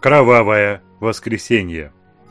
Кровавое воскресенье.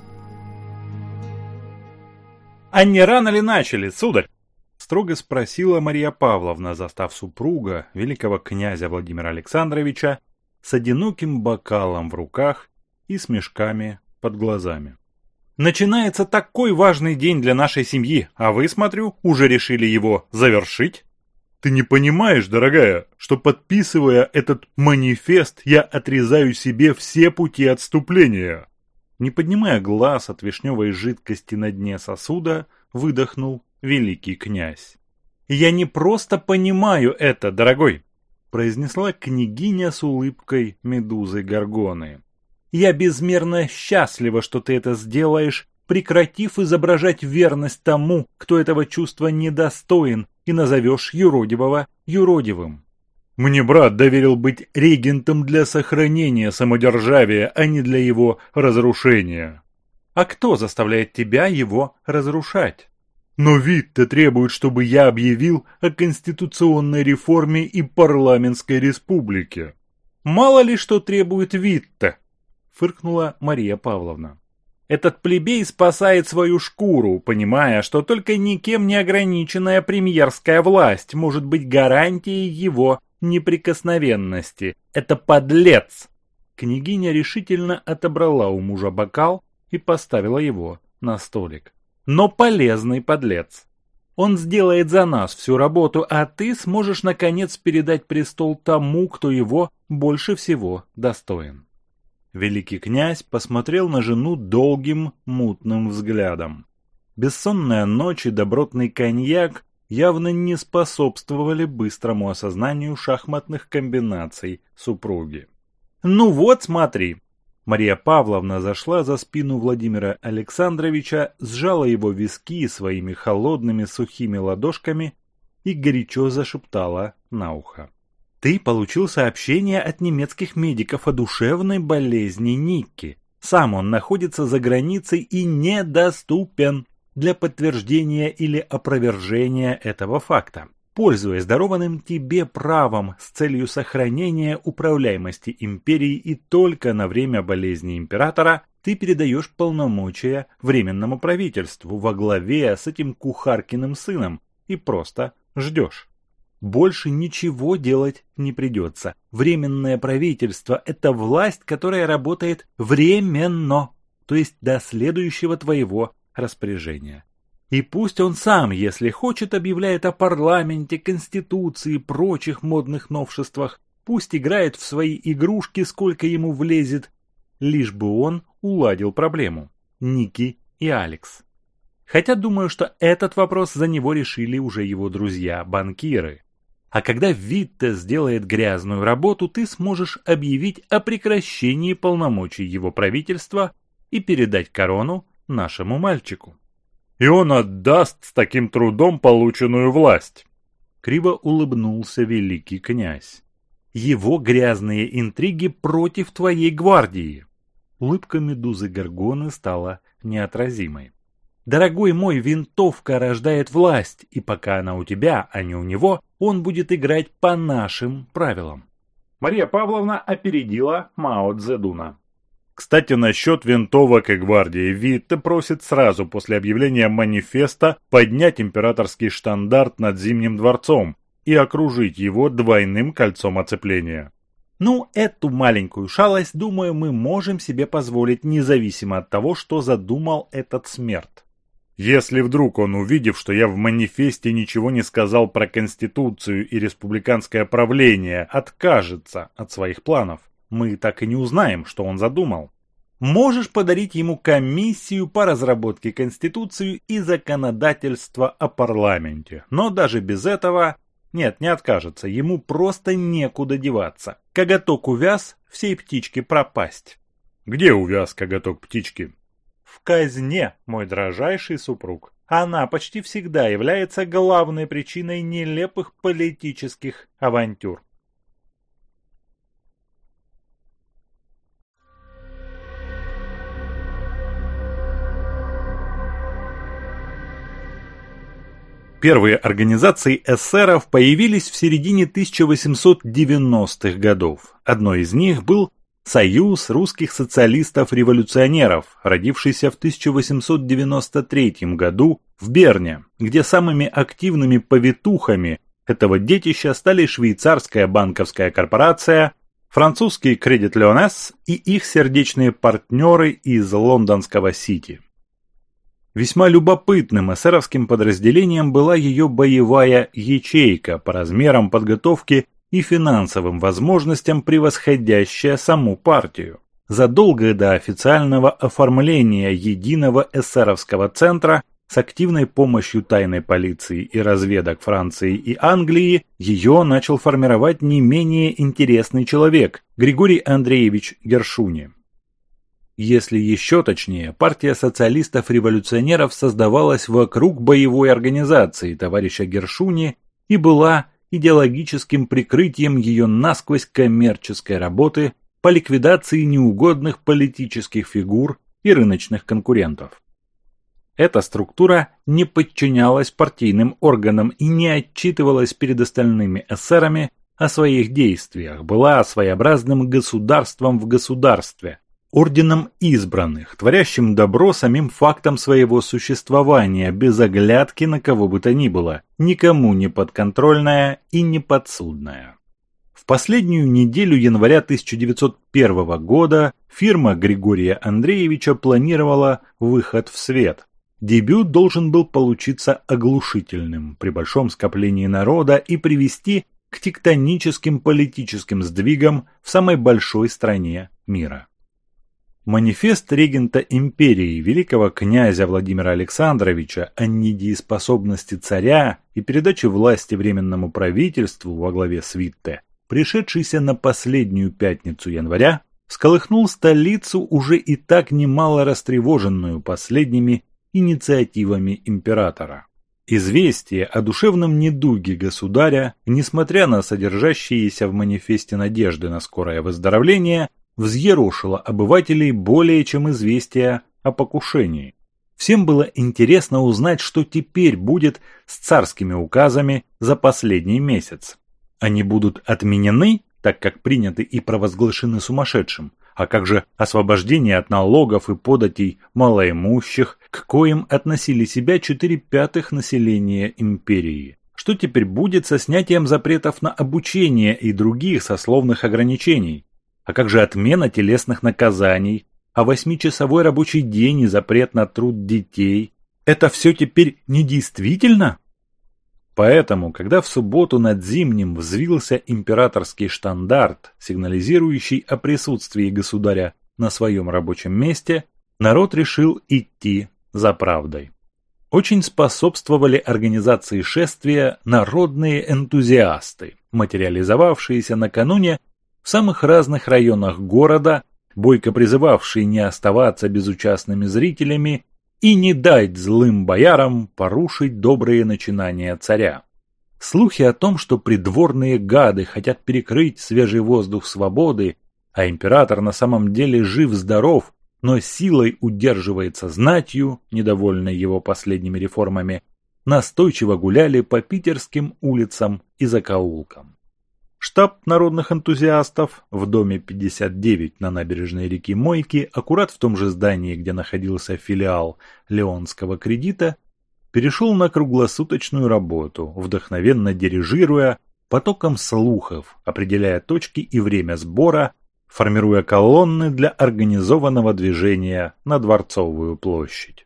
«А не рано ли начали, сударь?» — строго спросила Мария Павловна, застав супруга, великого князя Владимира Александровича, с одиноким бокалом в руках и с мешками под глазами. «Начинается такой важный день для нашей семьи, а вы, смотрю, уже решили его завершить?» «Ты не понимаешь, дорогая, что, подписывая этот манифест, я отрезаю себе все пути отступления?» Не поднимая глаз от вишневой жидкости на дне сосуда, выдохнул великий князь. «Я не просто понимаю это, дорогой», — произнесла княгиня с улыбкой медузы Горгоны. «Я безмерно счастлива, что ты это сделаешь, прекратив изображать верность тому, кто этого чувства недостоин, и назовешь юродивого юродивым. Мне брат доверил быть регентом для сохранения самодержавия, а не для его разрушения. А кто заставляет тебя его разрушать? Но Витте требует, чтобы я объявил о конституционной реформе и парламентской республике. Мало ли что требует Витте, фыркнула Мария Павловна. Этот плебей спасает свою шкуру, понимая, что только никем не ограниченная премьерская власть может быть гарантией его неприкосновенности. Это подлец! Княгиня решительно отобрала у мужа бокал и поставила его на столик. Но полезный подлец. Он сделает за нас всю работу, а ты сможешь наконец передать престол тому, кто его больше всего достоин. Великий князь посмотрел на жену долгим, мутным взглядом. Бессонная ночь и добротный коньяк явно не способствовали быстрому осознанию шахматных комбинаций супруги. «Ну вот, смотри!» Мария Павловна зашла за спину Владимира Александровича, сжала его виски своими холодными сухими ладошками и горячо зашептала на ухо. «Ты получил сообщение от немецких медиков о душевной болезни Никки. Сам он находится за границей и недоступен для подтверждения или опровержения этого факта. Пользуясь дарованным тебе правом с целью сохранения управляемости империи и только на время болезни императора, ты передаешь полномочия Временному правительству во главе с этим Кухаркиным сыном и просто ждешь. Больше ничего делать не придется. Временное правительство – это власть, которая работает временно, то есть до следующего твоего распоряжения. И пусть он сам, если хочет, объявляет о парламенте, конституции и прочих модных новшествах, пусть играет в свои игрушки, сколько ему влезет, лишь бы он уладил проблему. Ники и Алекс. Хотя думаю, что этот вопрос за него решили уже его друзья-банкиры. А когда Витте сделает грязную работу, ты сможешь объявить о прекращении полномочий его правительства и передать корону нашему мальчику. И он отдаст с таким трудом полученную власть. Криво улыбнулся великий князь. Его грязные интриги против твоей гвардии. Улыбка медузы Горгоны стала неотразимой. Дорогой мой, винтовка рождает власть, и пока она у тебя, а не у него, он будет играть по нашим правилам. Мария Павловна опередила Мао Цзэдуна. Кстати, насчет винтовок и гвардии. Витте просит сразу после объявления манифеста поднять императорский штандарт над Зимним дворцом и окружить его двойным кольцом оцепления. Ну, эту маленькую шалость, думаю, мы можем себе позволить, независимо от того, что задумал этот смерть. Если вдруг он, увидев, что я в манифесте ничего не сказал про Конституцию и республиканское правление, откажется от своих планов, мы так и не узнаем, что он задумал. Можешь подарить ему комиссию по разработке Конституции и законодательства о парламенте, но даже без этого... Нет, не откажется, ему просто некуда деваться. Коготок увяз, всей птичке пропасть. Где увяз коготок птички? В казне, мой дрожайший супруг. Она почти всегда является главной причиной нелепых политических авантюр. Первые организации эсеров появились в середине 1890-х годов. Одной из них был Союз русских социалистов-революционеров, родившийся в 1893 году в Берне, где самыми активными повитухами этого детища стали швейцарская банковская корпорация, французский Credit Lyonnais и их сердечные партнеры из лондонского Сити. Весьма любопытным эсеровским подразделением была ее боевая ячейка, по размерам подготовки и финансовым возможностям превосходящая саму партию. Задолго до официального оформления единого эсеровского центра с активной помощью тайной полиции и разведок Франции и Англии ее начал формировать не менее интересный человек – Григорий Андреевич Гершуни. Если еще точнее, партия социалистов-революционеров создавалась вокруг боевой организации товарища Гершуни и была идеологическим прикрытием ее насквозь коммерческой работы по ликвидации неугодных политических фигур и рыночных конкурентов. Эта структура не подчинялась партийным органам и не отчитывалась перед остальными эсерами о своих действиях, была своеобразным государством в государстве, орденом избранных, творящим добро самим фактом своего существования, без оглядки на кого бы то ни было, никому не подконтрольная и не подсудная. В последнюю неделю января 1901 года фирма Григория Андреевича планировала выход в свет. Дебют должен был получиться оглушительным при большом скоплении народа и привести к тектоническим политическим сдвигам в самой большой стране мира. Манифест регента империи великого князя Владимира Александровича о недееспособности царя и передаче власти Временному правительству во главе свитте, пришедшийся на последнюю пятницу января, всколыхнул столицу, уже и так немало растревоженную последними инициативами императора. Известие о душевном недуге государя, несмотря на содержащиеся в манифесте надежды на скорое выздоровление, взъерошило обывателей более чем известие о покушении. Всем было интересно узнать, что теперь будет с царскими указами за последний месяц. Они будут отменены, так как приняты и провозглашены сумасшедшим, а как же освобождение от налогов и податей малоимущих, к коим относили себя 4/5 населения империи? Что теперь будет со снятием запретов на обучение и других сословных ограничений? А как же отмена телесных наказаний, а 8-часовой рабочий день и запрет на труд детей? Это все теперь недействительно? Поэтому, когда в субботу над Зимним взвился императорский штандарт, сигнализирующий о присутствии государя на своем рабочем месте, народ решил идти за правдой. Очень способствовали организации шествия народные энтузиасты, материализовавшиеся накануне в самых разных районах города, бойко призывавшие не оставаться безучастными зрителями и не дать злым боярам порушить добрые начинания царя. Слухи о том, что придворные гады хотят перекрыть свежий воздух свободы, а император на самом деле жив-здоров, но силой удерживается знатью, недовольной его последними реформами, настойчиво гуляли по питерским улицам и закоулкам. Штаб народных энтузиастов в доме 59 на набережной реки Мойки, аккурат в том же здании, где находился филиал Леонского кредита, перешел на круглосуточную работу, вдохновенно дирижируя потоком слухов, определяя точки и время сбора, формируя колонны для организованного движения на Дворцовую площадь.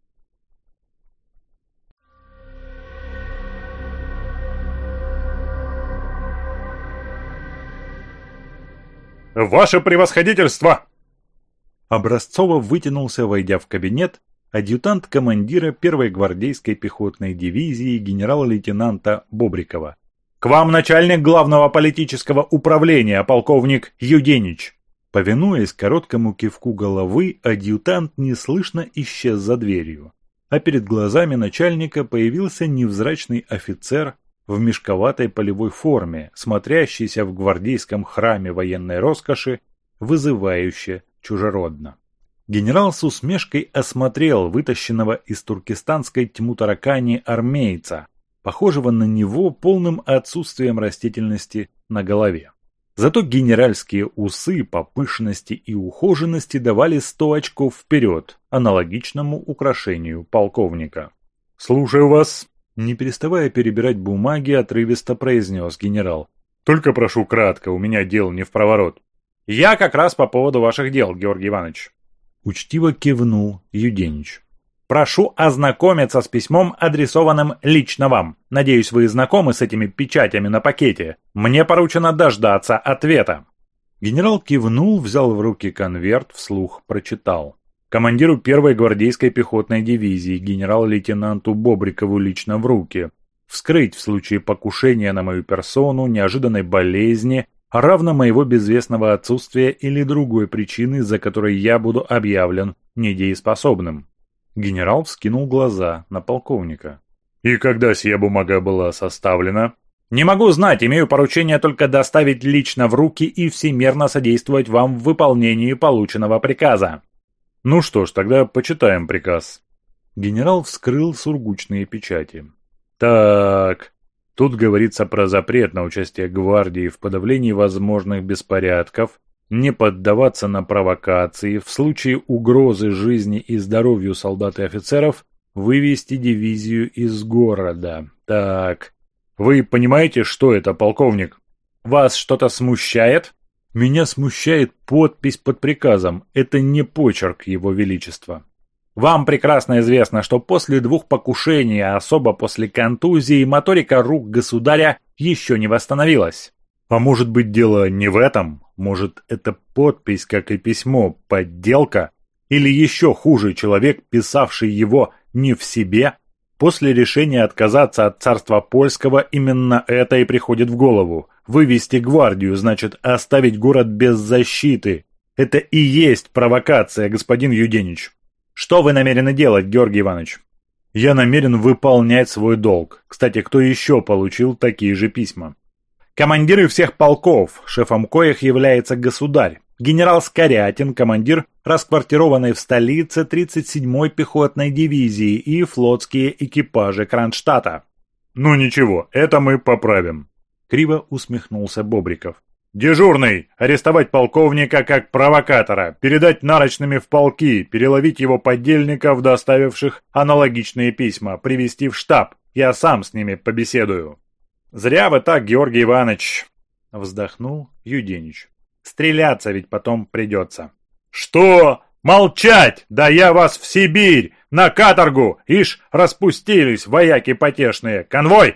«Ваше превосходительство!» Образцово вытянулся, войдя в кабинет, адъютант командира 1-й гвардейской пехотной дивизии генерала-лейтенанта Бобрикова. «К вам начальник главного политического управления, полковник Юденич!» Повинуясь короткому кивку головы, адъютант неслышно исчез за дверью, а перед глазами начальника появился невзрачный офицер в мешковатой полевой форме, смотрящийся в гвардейском храме военной роскоши, вызывающе чужеродно. Генерал с усмешкой осмотрел вытащенного из туркестанской тьму-таракани армейца, похожего на него полным отсутствием растительности на голове. Зато генеральские усы по пышности и ухоженности давали 100 очков вперед, аналогичному украшению полковника. «Слушаю вас», – не переставая перебирать бумаги, отрывисто произнес генерал. «Только прошу кратко, у меня дел не впроворот». «Я как раз по поводу ваших дел, Георгий Иванович». Учтиво кивнул Юденич. «Прошу ознакомиться с письмом, адресованным лично вам. Надеюсь, вы знакомы с этими печатями на пакете. Мне поручено дождаться ответа». Генерал кивнул, взял в руки конверт, вслух прочитал. Командиру 1-й гвардейской пехотной дивизии генерал-лейтенанту Бобрикову лично в руки. Вскрыть в случае покушения на мою персону, неожиданной болезни, а равно моего безвестного отсутствия или другой причины, из-за которой я буду объявлен недееспособным. Генерал вскинул глаза на полковника. «И когда сия бумага была составлена?» «Не могу знать, имею поручение только доставить лично в руки и всемерно содействовать вам в выполнении полученного приказа». «Ну что ж, тогда почитаем приказ». Генерал вскрыл сургучные печати. «Так, тут говорится про запрет на участие гвардии в подавлении возможных беспорядков, не поддаваться на провокации, в случае угрозы жизни и здоровью солдат и офицеров вывести дивизию из города. Так, вы понимаете, что это, полковник? Вас что-то смущает?» «Меня смущает подпись под приказом. Это не почерк Его Величества». «Вам прекрасно известно, что после 2 покушений, а особо после контузии, моторика рук государя еще не восстановилась». «А может быть, дело не в этом? Может, это подпись, как и письмо, подделка? Или еще хуже, человек, писавший его не в себе?» После решения отказаться от царства польского именно это и приходит в голову. Вывести гвардию, значит оставить город без защиты. Это и есть провокация, господин Юденич. Что вы намерены делать, Георгий Иванович? Я намерен выполнять свой долг. Кстати, кто еще получил такие же письма? Командиры всех полков, шефом коих является государь. Генерал Скорягин, командир расквартированной в столице 37-й пехотной дивизии и флотские экипажи Кронштадта. «Ну ничего, это мы поправим», — криво усмехнулся Бобриков. «Дежурный! Арестовать полковника как провокатора, передать нарочными в полки, переловить его подельников, доставивших аналогичные письма, привести в штаб. Я сам с ними побеседую». «Зря вы так, Георгий Иванович», — вздохнул Юденич. «Стреляться ведь потом придется». «Что? Молчать! Да я вас в Сибирь! На каторгу! Ишь, распустились вояки потешные! Конвой!»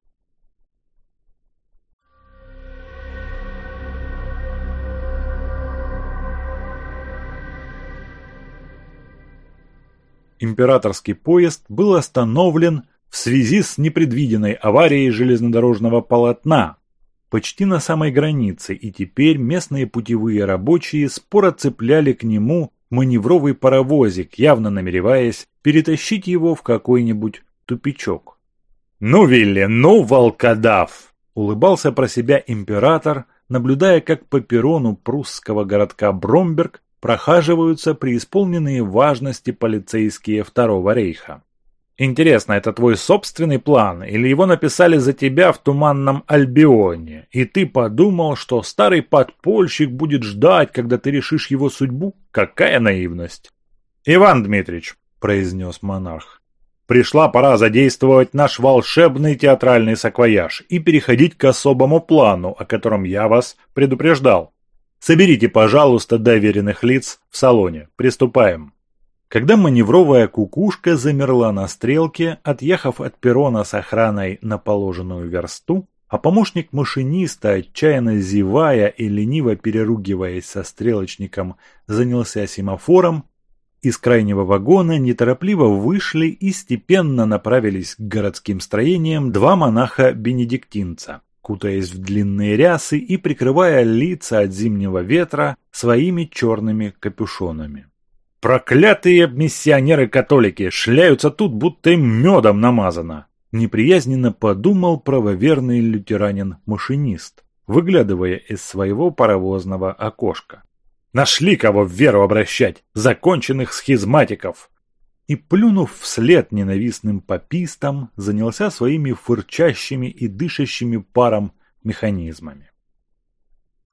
Императорский поезд был остановлен в связи с непредвиденной аварией железнодорожного полотна почти на самой границе, и теперь местные путевые рабочие споро цепляли к нему маневровый паровозик, явно намереваясь перетащить его в какой-нибудь тупичок. «Ну, Вилли, ну, волкодав!» – улыбался про себя император, наблюдая, как по перрону прусского городка Бромберг прохаживаются преисполненные важности полицейские Второго рейха. «Интересно, это твой собственный план, или его написали за тебя в Туманном Альбионе, и ты подумал, что старый подпольщик будет ждать, когда ты решишь его судьбу? Какая наивность!» «Иван Дмитрич», – произнес монарх, – «пришла пора задействовать наш волшебный театральный саквояж и переходить к особому плану, о котором я вас предупреждал. Соберите, пожалуйста, доверенных лиц в салоне. Приступаем». Когда маневровая кукушка замерла на стрелке, отъехав от перрона с охраной на положенную версту, а помощник машиниста, отчаянно зевая и лениво переругиваясь со стрелочником, занялся семафором, из крайнего вагона неторопливо вышли и степенно направились к городским строениям 2 монаха-бенедиктинца, кутаясь в длинные рясы и прикрывая лица от зимнего ветра своими черными капюшонами. «Проклятые миссионеры-католики шляются тут, будто им медом намазано!» Неприязненно подумал правоверный лютеранин-машинист, выглядывая из своего паровозного окошка. «Нашли кого в веру обращать, законченных схизматиков!» И, плюнув вслед ненавистным попистам, занялся своими фырчащими и дышащими паром механизмами.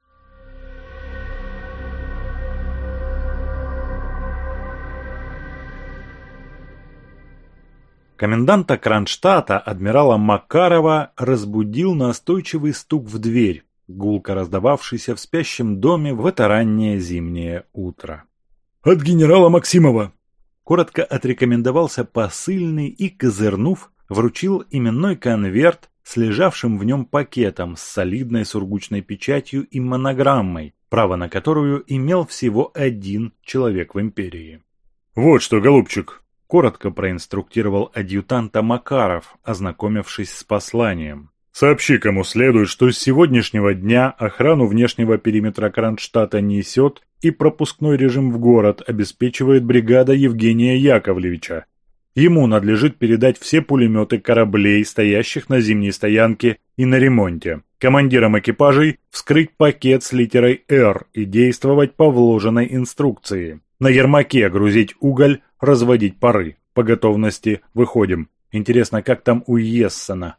Коменданта Кронштадта, адмирала Макарова, разбудил настойчивый стук в дверь, гулко раздававшийся в спящем доме в это раннее зимнее утро. «От генерала Максимова!» Коротко отрекомендовался посыльный и, козырнув, вручил именной конверт с лежавшим в нем пакетом с солидной сургучной печатью и монограммой, право на которую имел всего один человек в империи. «Вот что, голубчик!» — коротко проинструктировал адъютанта Макаров, ознакомившись с посланием. «Сообщи, кому следует, что с сегодняшнего дня охрану внешнего периметра Кронштадта несет и пропускной режим в город обеспечивает бригада Евгения Яковлевича. Ему надлежит передать все пулеметы кораблей, стоящих на зимней стоянке и на ремонте. Командирам экипажей вскрыть пакет с литерой «Р» и действовать по вложенной инструкции. На Ермаке грузить уголь, разводить пары. По готовности выходим. Интересно, как там у Ессена?»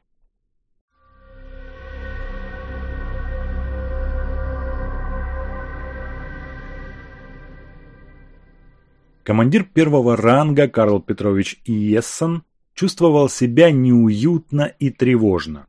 Командир первого ранга Карл Петрович Иессен чувствовал себя неуютно и тревожно.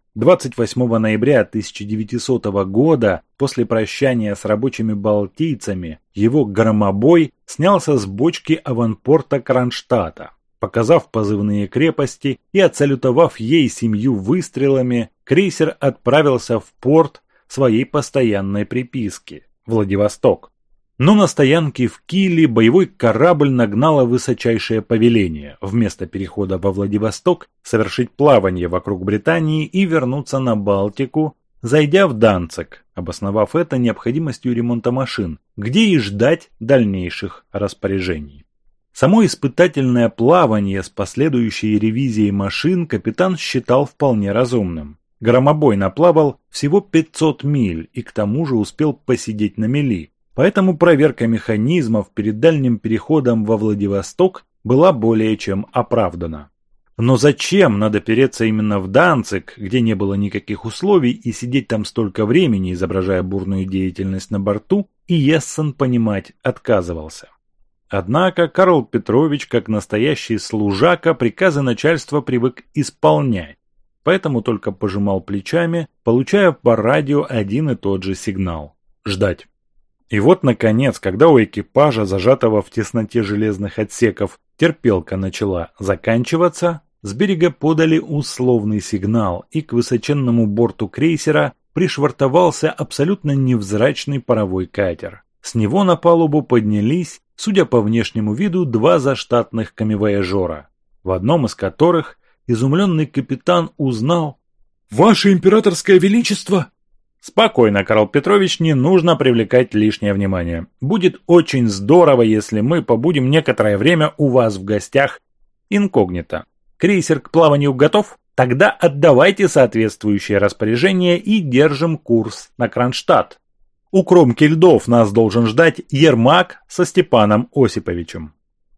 28 ноября 1900 года, после прощания с рабочими балтийцами, его громобой снялся с бочки аванпорта Кронштадта. Показав позывные крепости и отсалютовав ей 7 выстрелами, крейсер отправился в порт своей постоянной приписки – Владивосток. Но на стоянке в Киле боевой корабль нагнало высочайшее повеление вместо перехода во Владивосток совершить плавание вокруг Британии и вернуться на Балтику, зайдя в Данциг, обосновав это необходимостью ремонта машин, где и ждать дальнейших распоряжений. Само испытательное плавание с последующей ревизией машин капитан считал вполне разумным. Громобой наплавал всего 500 миль и к тому же успел посидеть на мели. Поэтому проверка механизмов перед дальним переходом во Владивосток была более чем оправдана. Но зачем надо переться именно в Данциг, где не было никаких условий, и сидеть там столько времени, изображая бурную деятельность на борту, Иессен понимать отказывался. Однако Карл Петрович, как настоящий служака, приказы начальства привык исполнять, поэтому только пожимал плечами, получая по радио один и тот же сигнал – ждать. И вот, наконец, когда у экипажа, зажатого в тесноте железных отсеков, терпелка начала заканчиваться, с берега подали условный сигнал, и к высоченному борту крейсера пришвартовался абсолютно невзрачный паровой катер. С него на палубу поднялись, судя по внешнему виду, 2 заштатных камевояжера, в одном из которых изумленный капитан узнал: «Ваше императорское величество!» «Спокойно, Карл Петрович, не нужно привлекать лишнее внимание. Будет очень здорово, если мы побудем некоторое время у вас в гостях инкогнито. Крейсер к плаванию готов? Тогда отдавайте соответствующее распоряжение и держим курс на Кронштадт. У кромки льдов нас должен ждать Ермак со Степаном Осиповичем».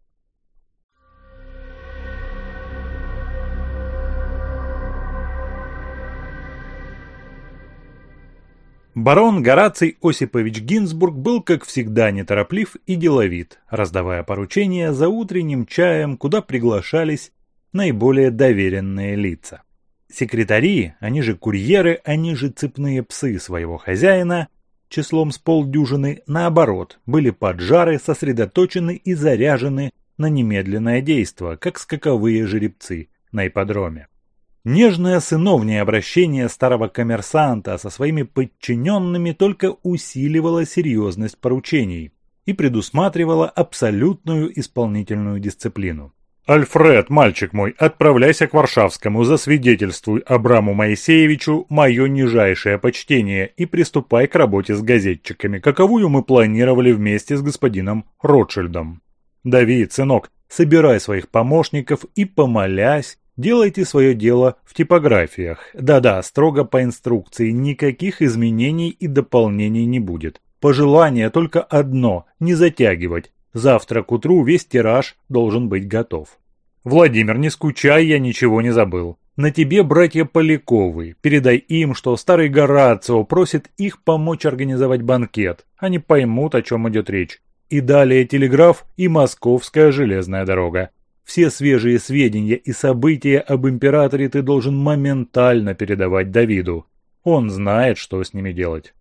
Барон Гораций Осипович Гинзбург был, как всегда, нетороплив и деловит, раздавая поручения за утренним чаем, куда приглашались наиболее доверенные лица. Секретари, они же курьеры, они же цепные псы своего хозяина, числом с полдюжины, наоборот, были поджары, сосредоточены и заряжены на немедленное действо, как скаковые жеребцы на ипподроме. Нежное сыновнее обращение старого коммерсанта со своими подчиненными только усиливало серьезность поручений и предусматривало абсолютную исполнительную дисциплину. «Альфред, мальчик мой, отправляйся к Варшавскому, засвидетельствуй Абраму Моисеевичу мое нижайшее почтение и приступай к работе с газетчиками, каковую мы планировали вместе с господином Ротшильдом. Давид, сынок, собирай своих помощников и, помолясь, делайте свое дело в типографиях. Да-да, строго по инструкции, никаких изменений и дополнений не будет. Пожелание только одно – не затягивать. Завтра к утру весь тираж должен быть готов. Владимир, не скучай, я ничего не забыл. На тебе братья Поляковы. Передай им, что старый Горацио просит их помочь организовать банкет. Они поймут, о чем идет речь. И далее телеграф и Московская железная дорога. Все свежие сведения и события об императоре ты должен моментально передавать Давиду. Он знает, что с ними делать.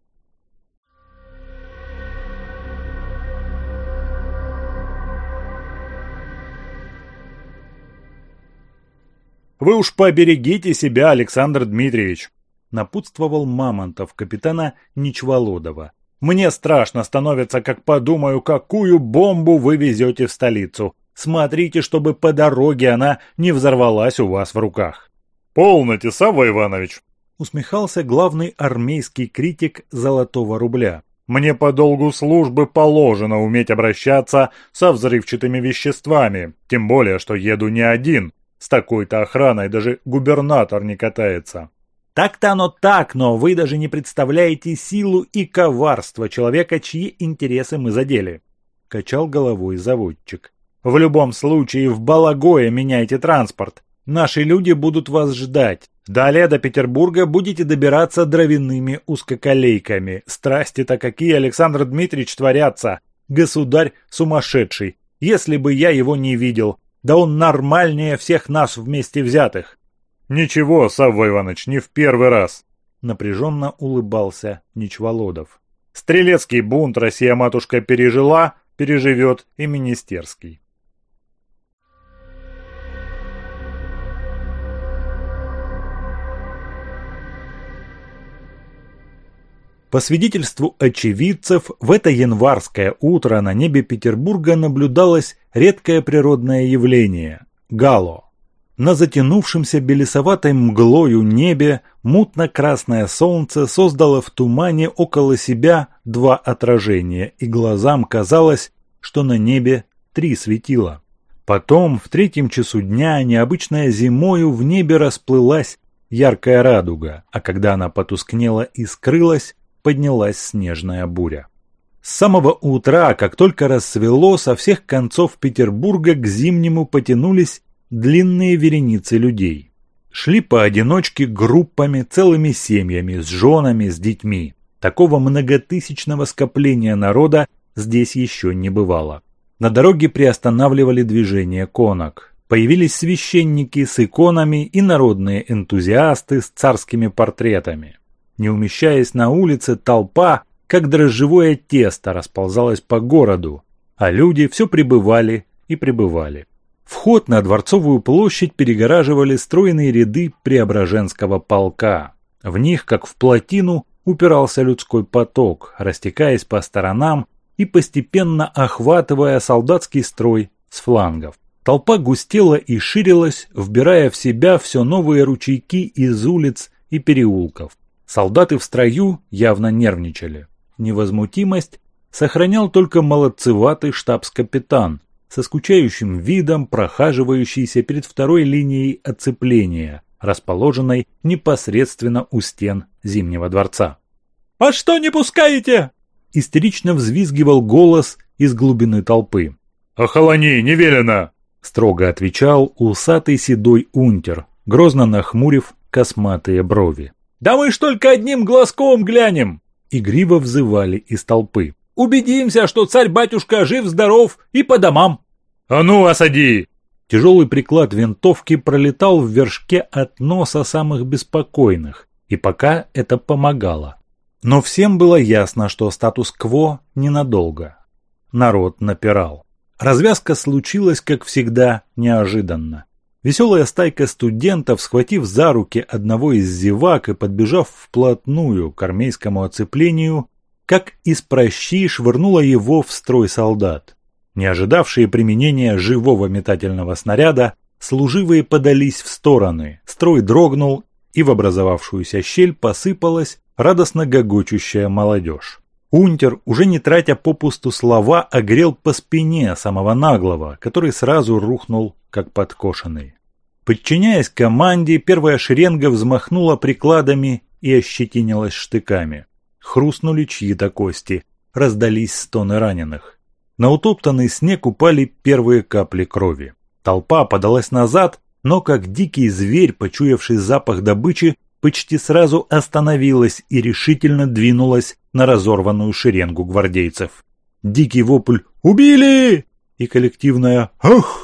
«Вы уж поберегите себя, Александр Дмитриевич», – напутствовал Мамонтов капитана Ничволодова. «Мне страшно становится, как подумаю, какую бомбу вы везете в столицу. Смотрите, чтобы по дороге она не взорвалась у вас в руках». «Полноте, Савва Иванович», – усмехался главный армейский критик «Золотого рубля». «Мне по долгу службы положено уметь обращаться со взрывчатыми веществами, тем более, что еду не один. С такой-то охраной даже губернатор не катается». «Так-то оно так, но вы даже не представляете силу и коварство человека, чьи интересы мы задели», – качал головой заводчик. «В любом случае в Балагое меняйте транспорт. Наши люди будут вас ждать. Далее до Петербурга будете добираться дровяными узкоколейками. Страсти-то какие, Александр Дмитриевич, творятся. Государь сумасшедший. Если бы я его не видел, да он нормальнее всех нас вместе взятых». «Ничего, Савва Иванович, не в первый раз», – напряженно улыбался Ничволодов. «Стрелецкий бунт Россия-матушка пережила, переживет и министерский». По свидетельству очевидцев, в это январское утро на небе Петербурга наблюдалось редкое природное явление – гало. На затянувшемся белесоватой мглою небе мутно-красное солнце создало в тумане около себя два отражения, и глазам казалось, что на небе три светила. Потом, в 3 часу дня, необычная зимою в небе расплылась яркая радуга, а когда она потускнела и скрылась, поднялась снежная буря. С самого утра, как только рассвело, со всех концов Петербурга к Зимнему потянулись длинные вереницы людей. Шли поодиночке группами, целыми семьями, с женами, с детьми. Такого многотысячного скопления народа здесь еще не бывало. На дороге приостанавливали движение конок. Появились священники с иконами и народные энтузиасты с царскими портретами. Не умещаясь на улице, толпа, как дрожжевое тесто, расползалась по городу, а люди все прибывали и прибывали. Вход на Дворцовую площадь перегораживали стройные ряды Преображенского полка. В них, как в плотину, упирался людской поток, растекаясь по сторонам и постепенно охватывая солдатский строй с флангов. Толпа густела и ширилась, вбирая в себя все новые ручейки из улиц и переулков. Солдаты в строю явно нервничали. Невозмутимость сохранял только молодцеватый штабс-капитан, со скучающим видом прохаживающийся перед второй линией оцепления, расположенной непосредственно у стен Зимнего дворца. «А что не пускаете?» – истерично взвизгивал голос из глубины толпы. «Охолони, не велено!» – строго отвечал усатый седой унтер, грозно нахмурив косматые брови. «Да мы ж только одним глазком глянем!» – игриво взывали из толпы. «Убедимся, что царь-батюшка жив-здоров и по домам!» «А ну, осади!» Тяжелый приклад винтовки пролетал в вершке от носа самых беспокойных, и пока это помогало. Но всем было ясно, что статус-кво ненадолго. Народ напирал. Развязка случилась, как всегда, неожиданно. Веселая стайка студентов, схватив за руки одного из зевак и подбежав вплотную к армейскому оцеплению, как из прощи швырнула его в строй солдат. Не ожидавшие применения живого метательного снаряда, служивые подались в стороны, строй дрогнул, и в образовавшуюся щель посыпалась радостно гогочущая молодежь. Унтер, уже не тратя попусту слова, огрел по спине самого наглого, который сразу рухнул, как подкошенный. Подчиняясь команде, первая шеренга взмахнула прикладами и ощетинилась штыками. Хрустнули чьи-то кости, раздались стоны раненых. На утоптанный снег упали первые капли крови. Толпа подалась назад, но как дикий зверь, почуявший запах добычи, почти сразу остановилась и решительно двинулась на разорванную шеренгу гвардейцев. Дикий вопль «Убили!» и коллективное «Ах!»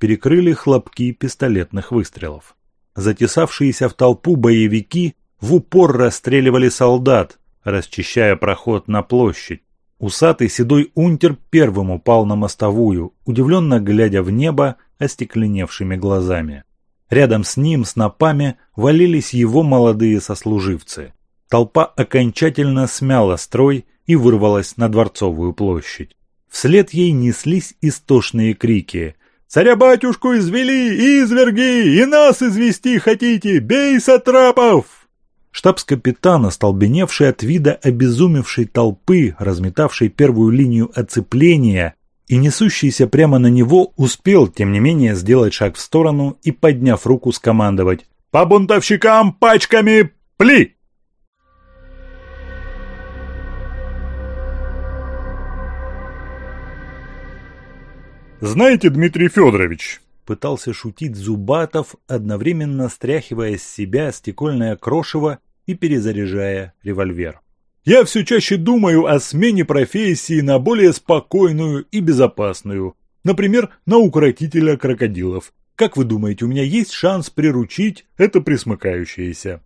перекрыли хлопки пистолетных выстрелов. Затесавшиеся в толпу боевики в упор расстреливали солдат, расчищая проход на площадь. Усатый седой унтер первым упал на мостовую, удивленно глядя в небо остекленевшими глазами. Рядом с ним снопами валились его молодые сослуживцы. Толпа окончательно смяла строй и вырвалась на Дворцовую площадь. Вслед ей неслись истошные крики: «Царя-батюшку извели, изверги! И нас извести хотите! Бей, сатрапов!» Штабс-капитан, остолбеневший от вида обезумевшей толпы, разметавшей первую линию оцепления и несущийся прямо на него, успел, тем не менее, сделать шаг в сторону и, подняв руку, скомандовать: «По бунтовщикам пачками пли!» «Знаете, Дмитрий Федорович», — пытался шутить Зубатов, одновременно стряхивая с себя стекольное крошево и перезаряжая револьвер, «я все чаще думаю о смене профессии на более спокойную и безопасную, например, на укротителя крокодилов. Как вы думаете, у меня есть шанс приручить это пресмыкающееся?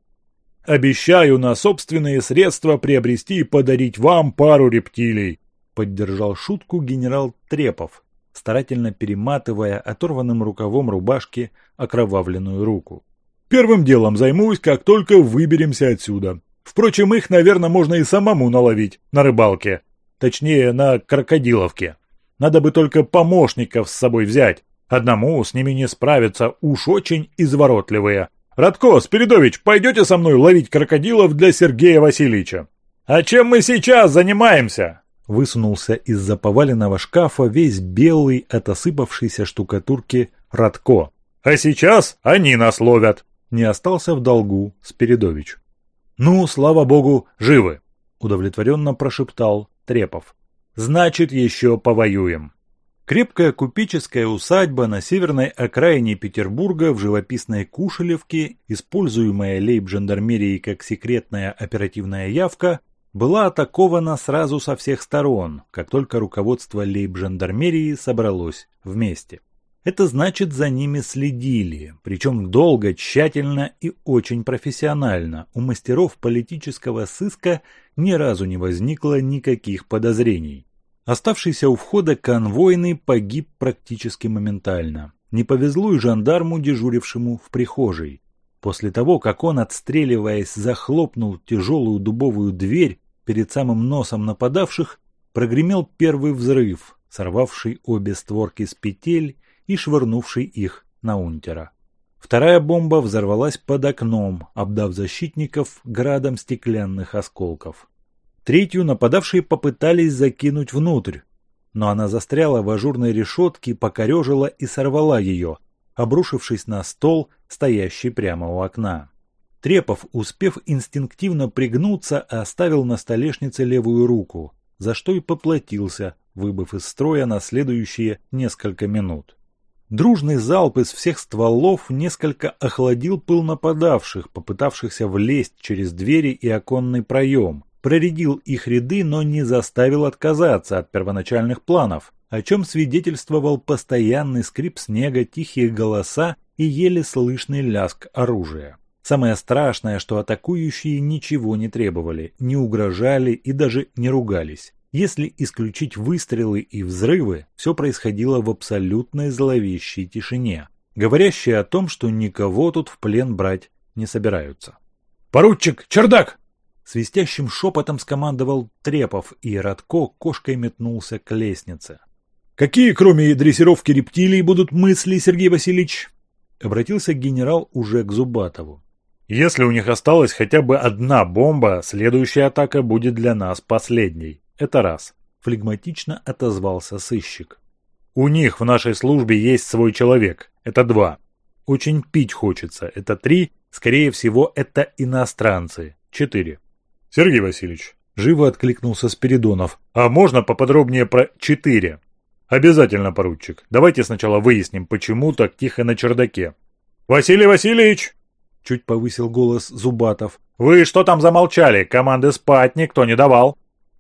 Обещаю на собственные средства приобрести и подарить вам пару рептилий», — поддержал шутку генерал Трепов, старательно перематывая оторванным рукавом рубашки окровавленную руку. «Первым делом займусь, как только выберемся отсюда. Впрочем, их, наверное, можно и самому наловить на рыбалке. Точнее, на крокодиловке. Надо бы только помощников с собой взять. Одному с ними не справиться, уж очень изворотливые. Радко, Спиридович, пойдете со мной ловить крокодилов для Сергея Васильевича?» «А чем мы сейчас занимаемся?» Высунулся из-за поваленного шкафа весь белый от осыпавшейся штукатурки Радко. «А сейчас они нас ловят!» Не остался в долгу Спиридович. «Ну, слава богу, живы!» Удовлетворенно прошептал Трепов. «Значит, еще повоюем!» Крепкая купеческая усадьба на северной окраине Петербурга в живописной Кушелевке, используемая лейб-жандармерией как секретная оперативная явка, была атакована сразу со всех сторон, как только руководство лейб-жандармерии собралось вместе. Это значит, за ними следили, причем долго, тщательно и очень профессионально. У мастеров политического сыска ни разу не возникло никаких подозрений. Оставшийся у входа конвойный погиб практически моментально. Не повезло и жандарму, дежурившему в прихожей. После того, как он, отстреливаясь, захлопнул тяжелую дубовую дверь перед самым носом нападавших, прогремел первый взрыв, сорвавший обе створки с петель и швырнувший их на унтера. Вторая бомба взорвалась под окном, обдав защитников градом стеклянных осколков. Третью нападавшие попытались закинуть внутрь, но она застряла в ажурной решетке, покорежила и сорвала ее, обрушившись на стол, стоящий прямо у окна. Трепов, успев инстинктивно пригнуться, оставил на столешнице левую руку, за что и поплатился, выбыв из строя на следующие несколько минут. Дружный залп из всех стволов несколько охладил пыл нападавших, попытавшихся влезть через двери и оконный проем, проредил их ряды, но не заставил отказаться от первоначальных планов, о чем свидетельствовал постоянный скрип снега, тихие голоса и еле слышный лязг оружия. Самое страшное, что атакующие ничего не требовали, не угрожали и даже не ругались. Если исключить выстрелы и взрывы, все происходило в абсолютной зловещей тишине, говорящей о том, что никого тут в плен брать не собираются. «Поручик, чердак!» Свистящим шепотом скомандовал Трепов, и Радко кошкой метнулся к лестнице. «Какие, кроме дрессировки рептилий, будут мысли, Сергей Васильевич?» Обратился генерал уже к Зубатову. «Если у них осталась хотя бы одна бомба, следующая атака будет для нас последней. Это раз», — флегматично отозвался сыщик. «У них в нашей службе есть свой человек. Это два. Очень пить хочется. Это три. Скорее всего, это иностранцы. 4. «Сергей Васильевич», — живо откликнулся Спиридонов, «а можно поподробнее про 4? «Обязательно, поручик. Давайте сначала выясним, почему так тихо на чердаке». «Василий Васильевич!» — чуть повысил голос Зубатов. «Вы что там замолчали? Команды спать никто не давал».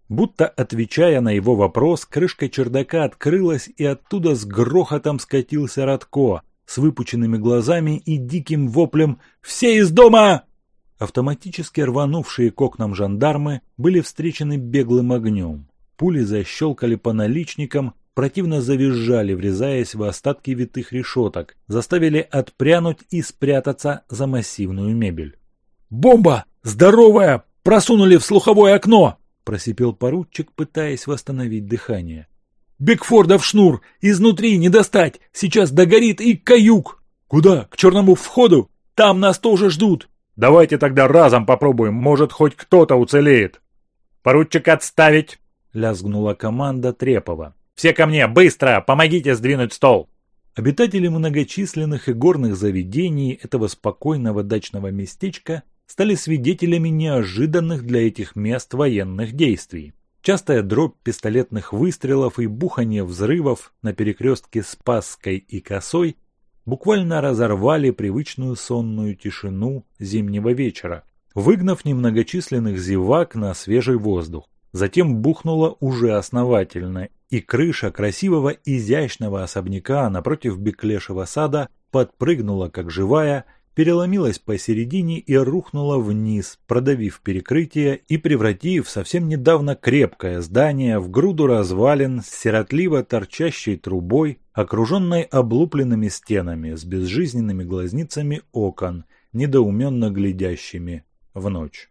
Будто отвечая на его вопрос, крышка чердака открылась, и оттуда с грохотом скатился Радко с выпученными глазами и диким воплем «Все из дома!». Автоматически рванувшие к окнам жандармы были встречены беглым огнем. Пули защелкали по наличникам, противно завизжали, врезаясь в остатки витых решеток, заставили отпрянуть и спрятаться за массивную мебель. «Бомба! Здоровая! Просунули в слуховое окно!» – просипел поручик, пытаясь восстановить дыхание. «Бигфордов шнур! Изнутри не достать! Сейчас догорит и каюк!» «Куда? К черному входу? Там нас тоже ждут!» «Давайте тогда разом попробуем, может, хоть кто-то уцелеет!» «Поручик, отставить!» – лязгнула команда Трепова. «Все ко мне! Быстро! Помогите сдвинуть стол!» Обитатели многочисленных игорных заведений этого спокойного дачного местечка стали свидетелями неожиданных для этих мест военных действий. Частая дробь пистолетных выстрелов и бухание взрывов на перекрестке Спасской и Косой буквально разорвали привычную сонную тишину зимнего вечера, выгнав немногочисленных зевак на свежий воздух. Затем бухнуло уже основательно, и крыша красивого изящного особняка напротив Беклешева сада подпрыгнула как живая, переломилась посередине и рухнула вниз, продавив перекрытие и превратив совсем недавно крепкое здание в груду развалин с сиротливо торчащей трубой, окруженной облупленными стенами с безжизненными глазницами окон, недоуменно глядящими в ночь.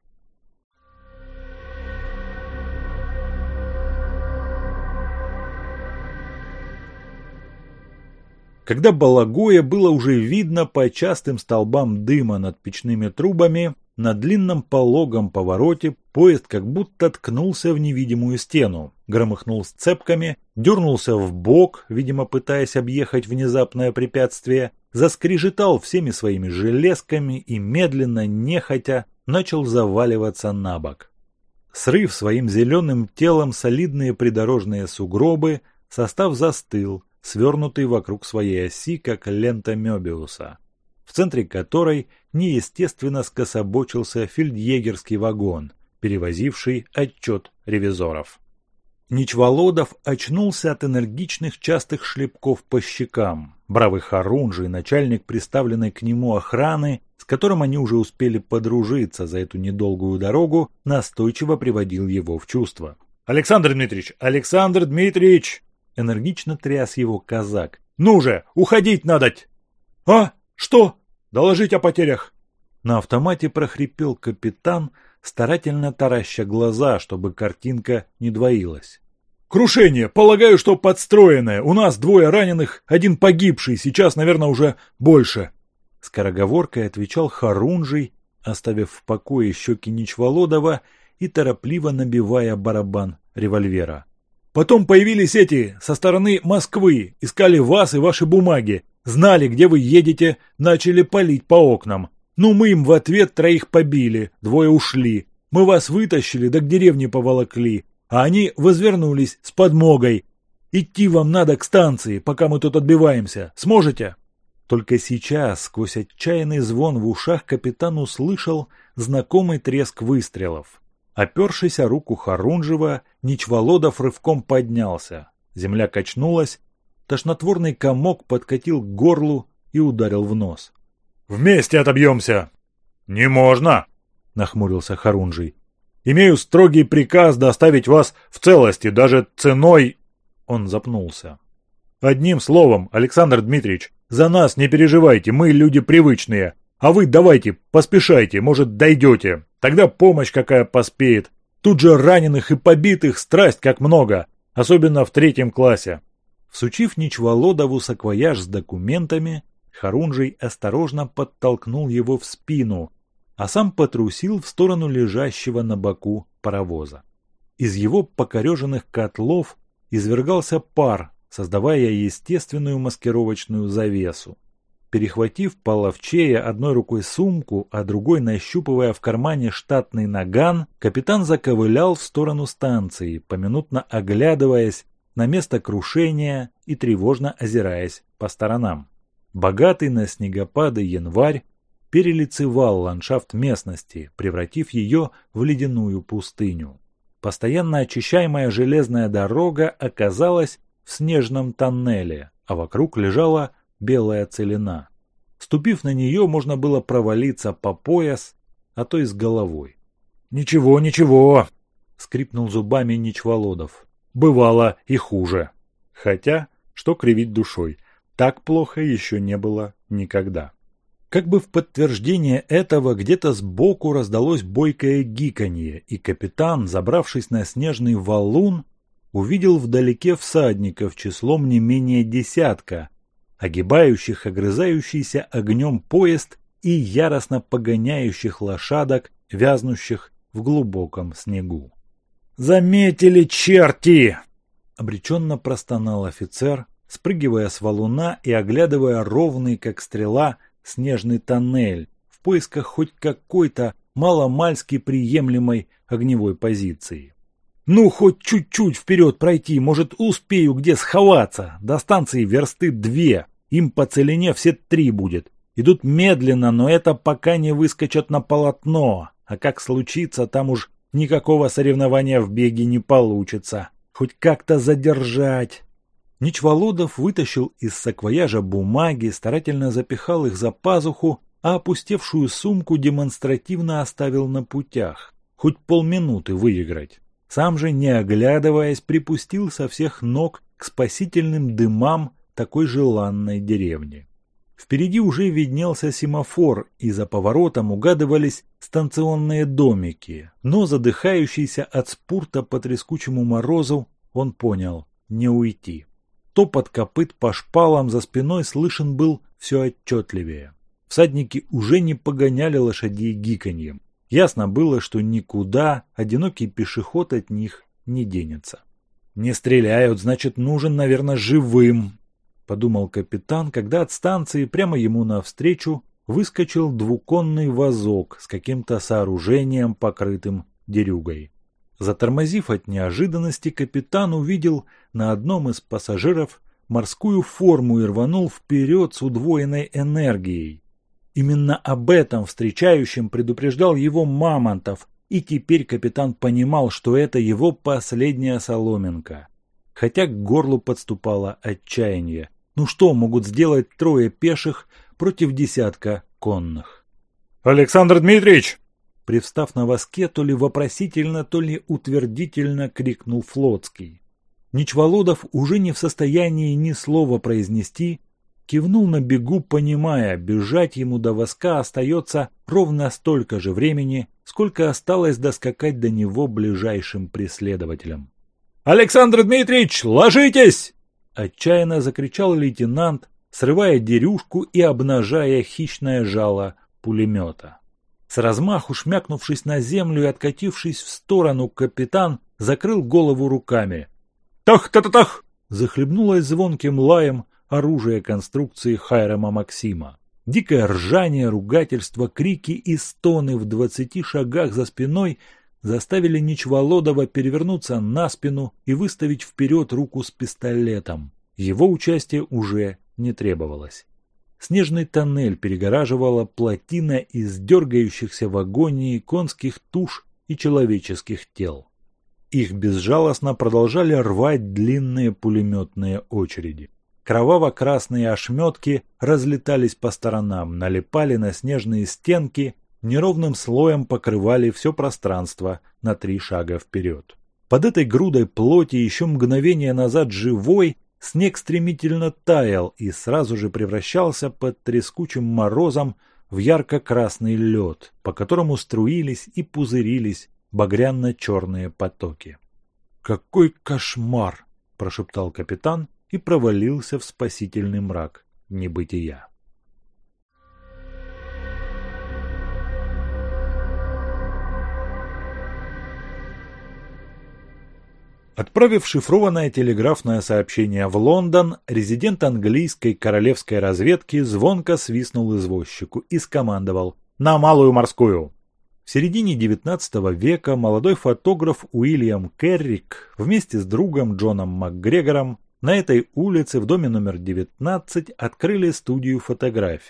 Когда Балагоя было уже видно по частым столбам дыма над печными трубами, на длинном пологом повороте поезд как будто ткнулся в невидимую стену, громыхнул сцепками, дернулся вбок, видимо, пытаясь объехать внезапное препятствие, заскрежетал всеми своими железками и медленно, нехотя, начал заваливаться на бок. Срыв своим зеленым телом солидные придорожные сугробы, состав застыл, свернутый вокруг своей оси, как лента Мёбиуса, в центре которой неестественно скособочился фельдъегерский вагон, перевозивший отчет ревизоров. Ничволодов очнулся от энергичных частых шлепков по щекам. Бравый Харунжий, начальник приставленной к нему охраны, с которым они уже успели подружиться за эту недолгую дорогу, настойчиво приводил его в чувство. «Александр Дмитриевич! Александр Дмитриевич!» Энергично тряс его казак. «Ну же, уходить надоть!» «А? Что?» «Доложить о потерях!» На автомате прохрипел капитан, старательно тараща глаза, чтобы картинка не двоилась. «Крушение! Полагаю, что подстроенное. У нас 2 раненых, 1 погибший, сейчас, наверное, уже больше!» Скороговоркой отвечал Харунжий, оставив в покое щеки Ничволодова и торопливо набивая барабан револьвера. «Потом появились эти, со стороны Москвы, искали вас и ваши бумаги, знали, где вы едете, начали палить по окнам. Ну, мы им в ответ 3 побили, 2 ушли. Мы вас вытащили, да к деревне поволокли, а они возвернулись с подмогой. Идти вам надо к станции, пока мы тут отбиваемся. Сможете?» Только сейчас, сквозь отчаянный звон в ушах, капитан услышал знакомый треск выстрелов. Опершись о руку Харунжева, Ничволодов рывком поднялся. Земля качнулась, тошнотворный комок подкатил к горлу и ударил в нос. «Вместе отобьемся!» «Не можно!» — нахмурился Харунжий. «Имею строгий приказ доставить вас в целости, даже ценой...» Он запнулся. «Одним словом, Александр Дмитриевич, за нас не переживайте, мы люди привычные. А вы давайте, поспешайте, может, дойдете. Тогда помощь какая поспеет. Тут же раненых и побитых страсть как много, особенно в 3 классе». Всучив Ничволодову саквояж с документами, Харунжий осторожно подтолкнул его в спину, а сам потрусил в сторону лежащего на боку паровоза. Из его покореженных котлов извергался пар, создавая естественную маскировочную завесу. Перехватив половчее одной рукой сумку, а другой нащупывая в кармане штатный наган, капитан заковылял в сторону станции, поминутно оглядываясь на место крушения и тревожно озираясь по сторонам. Богатый на снегопады январь перелицевал ландшафт местности, превратив ее в ледяную пустыню. Постоянно очищаемая железная дорога оказалась в снежном тоннеле, а вокруг лежала белая целина. Ступив на нее, можно было провалиться по пояс, а то и с головой. «Ничего, ничего!» — скрипнул зубами Ничволодов. «Бывало и хуже». Хотя, что кривить душой, так плохо еще не было никогда. Как бы в подтверждение этого где-то сбоку раздалось бойкое гиканье, и капитан, забравшись на снежный валун, увидел вдалеке всадников числом не менее десятка, огибающих огрызающийся огнем поезд и яростно погоняющих лошадок, вязнущих в глубоком снегу. «Заметили, черти!» — обреченно простонал офицер, спрыгивая с валуна и оглядывая ровный, как стрела, снежный тоннель в поисках хоть какой-то маломальски приемлемой огневой позиции. «Ну, хоть чуть-чуть вперед пройти, может, успею где сховаться. До станции версты 2, им по целине все 3 будет. Идут медленно, но это пока не выскочат на полотно, а как случится, там уж никакого соревнования в беге не получится. Хоть как-то задержать». Ничволодов вытащил из саквояжа бумаги, старательно запихал их за пазуху, а опустевшую сумку демонстративно оставил на путях. Хоть полминуты выиграть. Сам же, не оглядываясь, припустил со всех ног к спасительным дымам такой желанной деревни. Впереди уже виднелся семафор, и за поворотом угадывались станционные домики, но задыхающийся от спурта по трескучему морозу, он понял – не уйти. Топот копыт по шпалам за спиной слышен был все отчетливее. Всадники уже не погоняли лошадей гиканьем. Ясно было, что никуда одинокий пешеход от них не денется. «Не стреляют, значит, нужен, наверное, живым», — подумал капитан, когда от станции прямо ему навстречу выскочил двуконный вазок с каким-то сооружением, покрытым дерюгой. Затормозив от неожиданности, капитан увидел на одном из пассажиров морскую форму и рванул вперед с удвоенной энергией. Именно об этом встречающем предупреждал его Мамонтов, и теперь капитан понимал, что это его последняя соломинка. Хотя к горлу подступало отчаяние. Ну что могут сделать 3 пеших против десятка конных? «Александр Дмитриевич!» Привстав на воске, то ли вопросительно, то ли утвердительно крикнул Флотский. Ничволодов, уже не в состоянии ни слова произнести, кивнул на бегу, понимая, бежать ему до воска остается ровно столько же времени, сколько осталось доскакать до него ближайшим преследователям. «Александр Дмитриевич, ложитесь!» Отчаянно закричал лейтенант, срывая дерюшку и обнажая хищное жало пулемета. С размаху шмякнувшись на землю и откатившись в сторону, капитан закрыл голову руками. «Тах-та-та-тах!» Захлебнулось звонким лаем оружие конструкции Хайрама Максима. Дикое ржание, ругательство, крики и стоны в 20 шагах за спиной заставили Ничволодова перевернуться на спину и выставить вперед руку с пистолетом. Его участие уже не требовалось. Снежный тоннель перегораживала плотина из дергающихся в агонии конских туш и человеческих тел. Их безжалостно продолжали рвать длинные пулеметные очереди. Кроваво-красные ошметки разлетались по сторонам, налипали на снежные стенки, неровным слоем покрывали все пространство на 3 шага вперед. Под этой грудой плоти еще мгновение назад живой снег стремительно таял и сразу же превращался под трескучим морозом в ярко-красный лед, по которому струились и пузырились багряно-черные потоки. «Какой кошмар!» – прошептал капитан и провалился в спасительный мрак небытия. Отправив шифрованное телеграфное сообщение в Лондон, резидент английской королевской разведки звонко свистнул извозчику и скомандовал «На Малую морскую!». В середине XIX века молодой фотограф Уильям Керрик вместе с другом Джоном МакГрегором на этой улице в доме номер 19 открыли студию фотографии.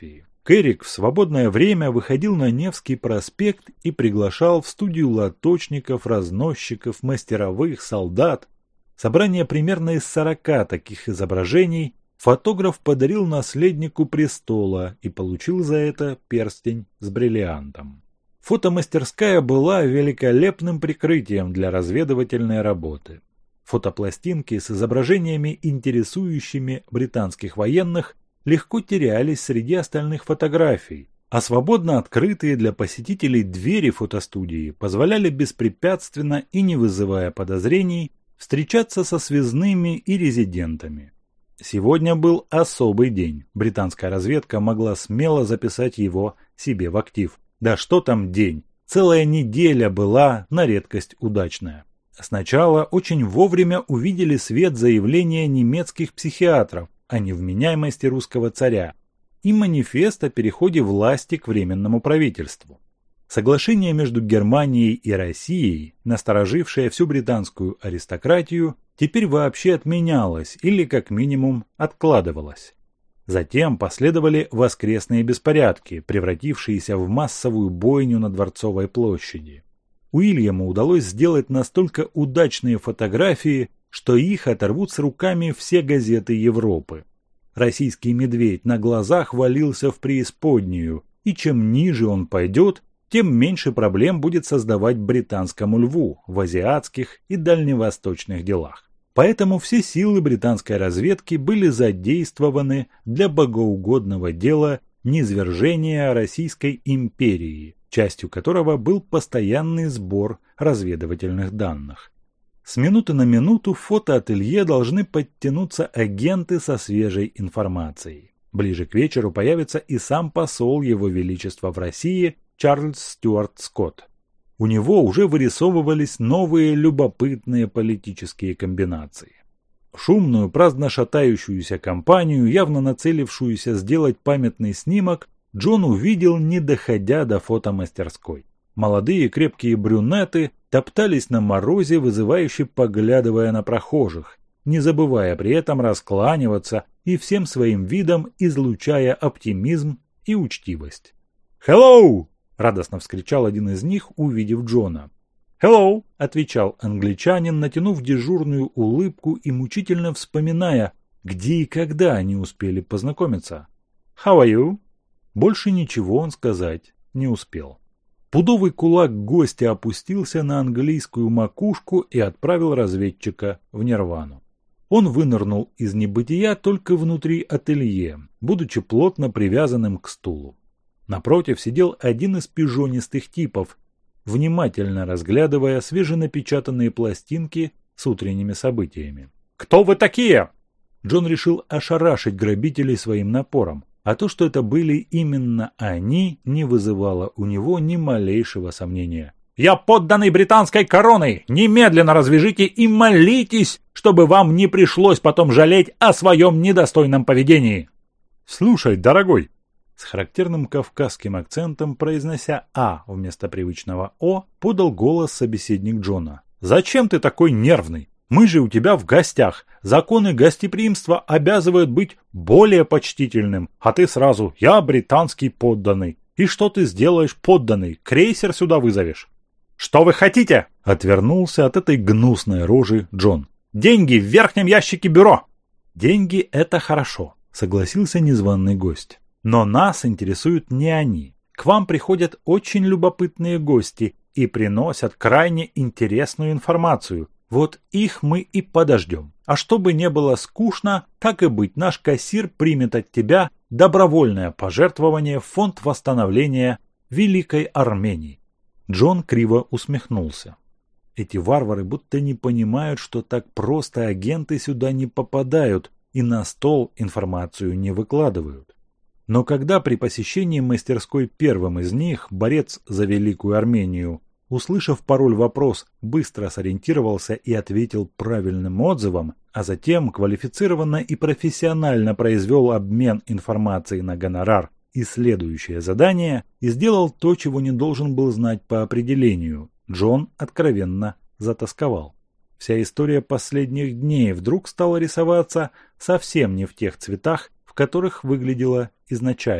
Керрик в свободное время выходил на Невский проспект и приглашал в студию лоточников, разносчиков, мастеровых, солдат. Собрание примерно из 40 таких изображений фотограф подарил наследнику престола и получил за это перстень с бриллиантом. Фотомастерская была великолепным прикрытием для разведывательной работы. Фотопластинки с изображениями, интересующими британских военных, легко терялись среди остальных фотографий, а свободно открытые для посетителей двери фотостудии позволяли беспрепятственно и не вызывая подозрений встречаться со связными и резидентами. Сегодня был особый день. Британская разведка могла смело записать его себе в актив. Да что там день? Целая неделя была на редкость удачная. Сначала очень вовремя увидели свет заявления немецких психиатров о невменяемости русского царя и манифест о переходе власти к Временному правительству. Соглашение между Германией и Россией, насторожившее всю британскую аристократию, теперь вообще отменялось или как минимум откладывалось. Затем последовали воскресные беспорядки, превратившиеся в массовую бойню на Дворцовой площади. Уильяму удалось сделать настолько удачные фотографии, что их оторвут с руками все газеты Европы. Российский медведь на глазах валился в преисподнюю, и чем ниже он пойдет, тем меньше проблем будет создавать британскому льву в азиатских и дальневосточных делах. Поэтому все силы британской разведки были задействованы для богоугодного дела низвержения Российской империи, частью которого был постоянный сбор разведывательных данных. С минуты на минуту в фотоателье должны подтянуться агенты со свежей информацией. Ближе к вечеру появится и сам посол Его Величества в России Чарльз Стюарт Скотт. У него уже вырисовывались новые любопытные политические комбинации. Шумную, праздно шатающуюся компанию, явно нацелившуюся сделать памятный снимок, Джон увидел, не доходя до фотомастерской. Молодые крепкие брюнеты топтались на морозе, вызывающе поглядывая на прохожих, не забывая при этом раскланиваться и всем своим видом излучая оптимизм и учтивость. «Hello!» – радостно вскричал один из них, увидев Джона. «Hello!» – отвечал англичанин, натянув дежурную улыбку и мучительно вспоминая, где и когда они успели познакомиться. «How are you?» Больше ничего он сказать не успел. Пудовый кулак гостя опустился на английскую макушку и отправил разведчика в нирвану. Он вынырнул из небытия только внутри ателье, будучи плотно привязанным к стулу. Напротив сидел один из пижонистых типов, внимательно разглядывая свеженапечатанные пластинки с утренними событиями. «Кто вы такие?» Джон решил ошарашить грабителей своим напором, а то, что это были именно они, не вызывало у него ни малейшего сомнения. «Я подданный британской короны! Немедленно развяжите и молитесь, чтобы вам не пришлось потом жалеть о своем недостойном поведении!» «Слушай, дорогой!» С характерным кавказским акцентом, произнося «а» вместо привычного «о», подал голос собеседник Джона. «Зачем ты такой нервный? Мы же у тебя в гостях. Законы гостеприимства обязывают быть более почтительным. А ты сразу «я британский подданный». И что ты сделаешь, подданный? Крейсер сюда вызовешь?» «Что вы хотите?» – отвернулся от этой гнусной рожи Джон. «Деньги в верхнем ящике бюро!» «Деньги – это хорошо», – согласился незваный гость. «Но нас интересуют не они. К вам приходят очень любопытные гости и приносят крайне интересную информацию. Вот их мы и подождем. А чтобы не было скучно, так и быть, наш кассир примет от тебя добровольное пожертвование в фонд восстановления Великой Армении». Джон криво усмехнулся. Эти варвары будто не понимают, что так просто агенты сюда не попадают и на стол информацию не выкладывают. Но когда при посещении мастерской первым из них, борец за Великую Армению, услышав пароль-вопрос, быстро сориентировался и ответил правильным отзывом, а затем квалифицированно и профессионально произвел обмен информацией на гонорар и следующее задание, и сделал то, чего не должен был знать по определению, Джон откровенно затосковал. Вся история последних дней вдруг стала рисоваться совсем не в тех цветах, в которых выглядела изначально.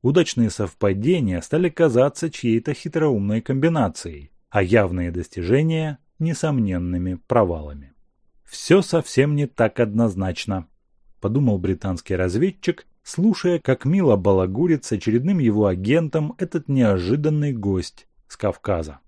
удачные совпадения стали казаться чьей-то хитроумной комбинацией, а явные достижения – несомненными провалами. «Все совсем не так однозначно», – подумал британский разведчик, слушая, как мило балагурит с очередным его агентом этот неожиданный гость с Кавказа.